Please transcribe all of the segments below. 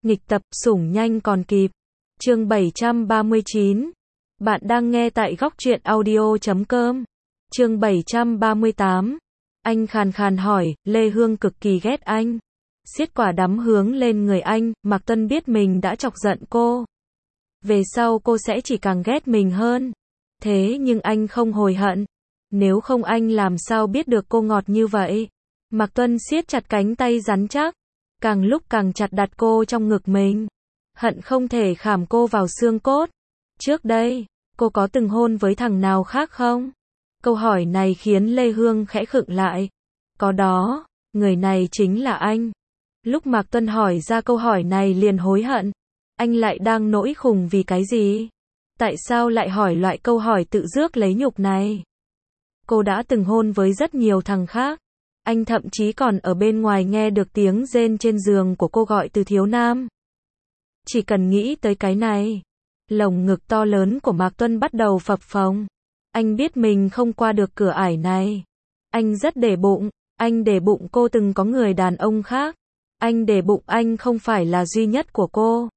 Nghịch tập, sủng nhanh còn kịp. Chương 739. Bạn đang nghe tại góc truyện audio.com. Chương 738. Anh khàn khàn hỏi, Lê Hương cực kỳ ghét anh. Xiết quả đấm hướng lên người anh, Mạc Tuân biết mình đã chọc giận cô. Về sau cô sẽ chỉ càng ghét mình hơn. Thế nhưng anh không hối hận. Nếu không anh làm sao biết được cô ngọt như vậy. Mạc Tuân siết chặt cánh tay rắn chắc. Càng lúc càng chặt đặt cô trong ngực mình. Hận không thể khảm cô vào xương cốt. Trước đây, cô có từng hôn với thằng nào khác không? Câu hỏi này khiến Lê Hương khẽ khựng lại. Có đó, người này chính là anh. Lúc Mạc Tuân hỏi ra câu hỏi này liền hối hận. Anh lại đang nỗi khùng vì cái gì? Tại sao lại hỏi loại câu hỏi tự rước lấy nhục này? Cô đã từng hôn với rất nhiều thằng khác. Anh thậm chí còn ở bên ngoài nghe được tiếng rên trên giường của cô gọi từ thiếu nam. Chỉ cần nghĩ tới cái này, lồng ngực to lớn của Mạc Tuân bắt đầu phập phồng. Anh biết mình không qua được cửa ải này. Anh rất để bụng, anh để bụng cô từng có người đàn ông khác. Anh để bụng anh không phải là duy nhất của cô.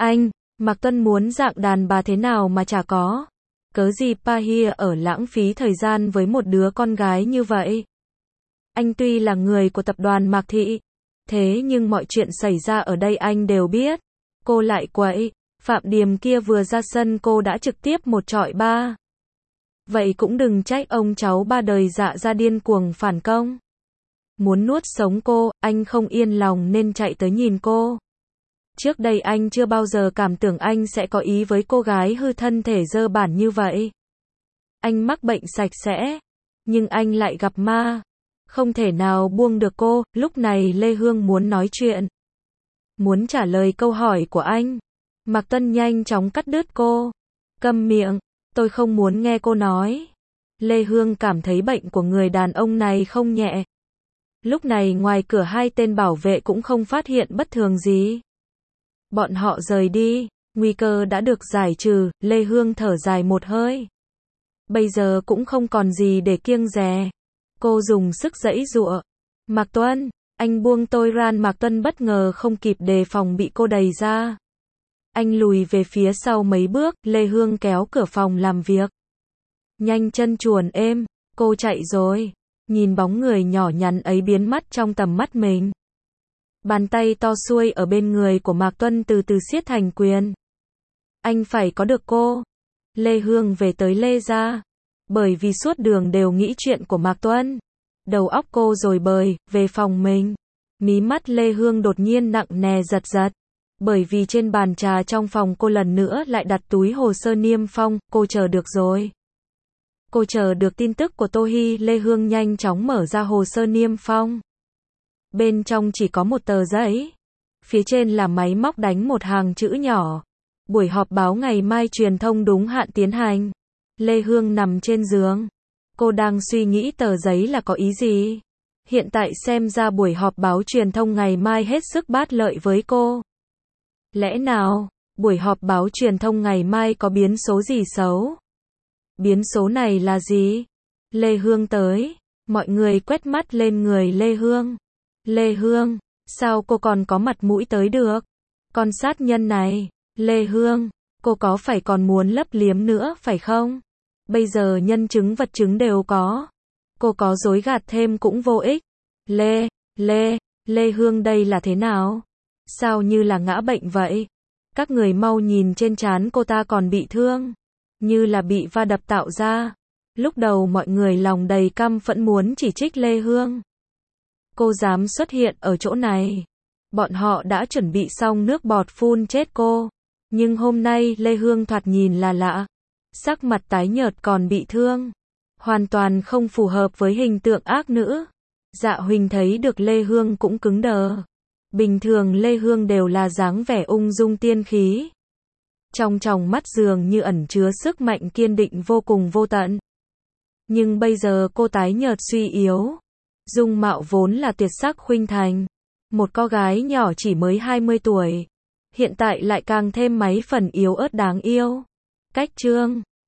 Mạc Tuân muốn dạng đàn bà thế nào mà chả có. Cớ gì Pahia ở lãng phí thời gian với một đứa con gái như vậy. Anh tuy là người của tập đoàn Mạc Thị, thế nhưng mọi chuyện xảy ra ở đây anh đều biết. Cô lại quậy, Phạm Điềm kia vừa ra sân cô đã trực tiếp một trọi ba. Vậy cũng đừng trách ông cháu ba đời dạ ra điên cuồng phản công. Muốn nuốt sống cô, anh không yên lòng nên chạy tới nhìn cô. Trước đây anh chưa bao giờ cảm tưởng anh sẽ có ý với cô gái hư thân thể dơ bẩn như vậy. Anh mắc bệnh sạch sẽ, nhưng anh lại gặp ma. Không thể nào buông được cô. Lúc này Lê Hương muốn nói chuyện, muốn trả lời câu hỏi của anh. Mạc Tuân nhanh chóng cắt đứt cô. Câm miệng, tôi không muốn nghe cô nói. Lê Hương cảm thấy bệnh của người đàn ông này không nhẹ. Lúc này ngoài cửa hai tên bảo vệ cũng không phát hiện bất thường gì. Bọn họ rời đi, nguy cơ đã được giải trừ, Lê Hương thở dài một hơi. Bây giờ cũng không còn gì để kiêng dè. Cô dùng sức giãy giụa. Mạc Tuân, anh buông tôi ra. Mạc Tuân bất ngờ không kịp đề phòng bị cô đẩy ra. Anh lùi về phía sau mấy bước, Lê Hương kéo cửa phòng làm việc. Nhanh chân chuồn êm, cô chạy rồi. Nhìn bóng người nhỏ nhắn ấy biến mất trong tầm mắt mình. Bàn tay to xuôi ở bên người của Mạc Tuân từ từ siết thành quyền. Anh phải có được cô. Lê Hương về tới Lê gia. Bởi vì suốt đường đều nghĩ chuyện của Mạc Tuân. Đầu óc cô rồi bời, về phòng mình. Mí mắt Lê Hương đột nhiên nặng nề giật giật. Bởi vì trên bàn trà trong phòng cô lần nữa lại đặt túi hồ sơ niêm phong, cô chờ được rồi. Cô chờ được tin tức của Tô Hy. Lê Hương nhanh chóng mở ra hồ sơ niêm phong. Bên trong chỉ có một tờ giấy. Phía trên là máy móc đánh một hàng chữ nhỏ. Buổi họp báo ngày mai truyền thông đúng hạn tiến hành. Lê Hương nằm trên giường. Cô đang suy nghĩ tờ giấy là có ý gì. Hiện tại xem ra buổi họp báo truyền thông ngày mai hết sức bát lợi với cô. Lẽ nào, buổi họp báo truyền thông ngày mai có biến số gì xấu? Biến số này là gì? Lê Hương tới. Mọi người quét mắt lên người Lê Hương. Lê Hương, sao cô còn có mặt mũi tới được? Con sát nhân này. Lê Hương, cô có phải còn muốn lấp liếm nữa phải không? Bây giờ nhân chứng vật chứng đều có. Cô có dối gạt thêm cũng vô ích. Lê Hương đây là thế nào? Sao như là ngã bệnh vậy? Các người mau nhìn trên trán cô ta còn bị thương. Như là bị va đập tạo ra. Lúc đầu mọi người lòng đầy căm phẫn muốn chỉ trích Lê Hương. Cô dám xuất hiện ở chỗ này. Bọn họ đã chuẩn bị xong nước bọt phun chết cô. Nhưng hôm nay Lê Hương thoạt nhìn là lạ. Sắc mặt tái nhợt còn bị thương. Hoàn toàn không phù hợp với hình tượng ác nữ. Dạ Huỳnh thấy được Lê Hương cũng cứng đờ. Bình thường Lê Hương đều là dáng vẻ ung dung tiên khí. Trong tròng mắt dường như ẩn chứa sức mạnh kiên định vô cùng vô tận. Nhưng bây giờ cô tái nhợt suy yếu. Dung mạo vốn là tuyệt sắc khuynh thành. Một cô gái nhỏ chỉ mới 20 tuổi. Hiện tại lại càng thêm mấy phần yếu ớt đáng yêu. Cách trương,